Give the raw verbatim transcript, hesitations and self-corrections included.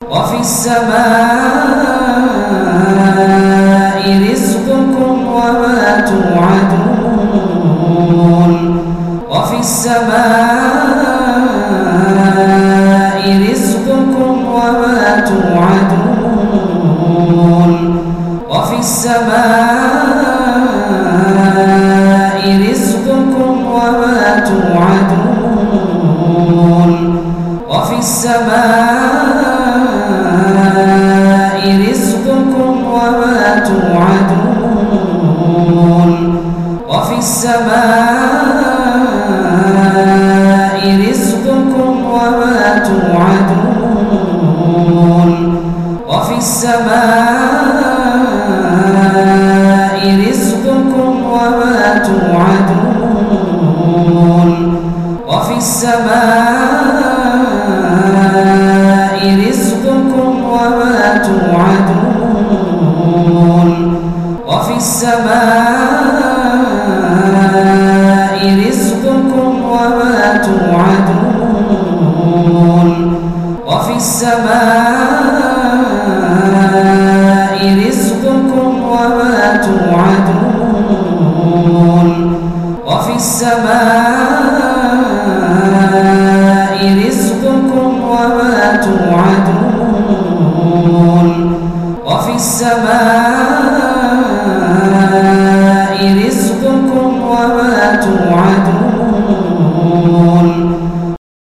وفي السماء رزقكم وما توعدون وفي السماء رزقكم وما توعدون وفي السماء رزقكم وما توعدون وفي السماء رزقكم وما توعدون وفي السماء رزقكم وما توعدون وفي السماء رزقكم وما توعدون وفي السماء رزقكم وما توعدون وفي السماء رزقكم وما توعدون وفي السماء رزقكم وما توعدون وفي السماء رزقكم وما توعدون وفي السماء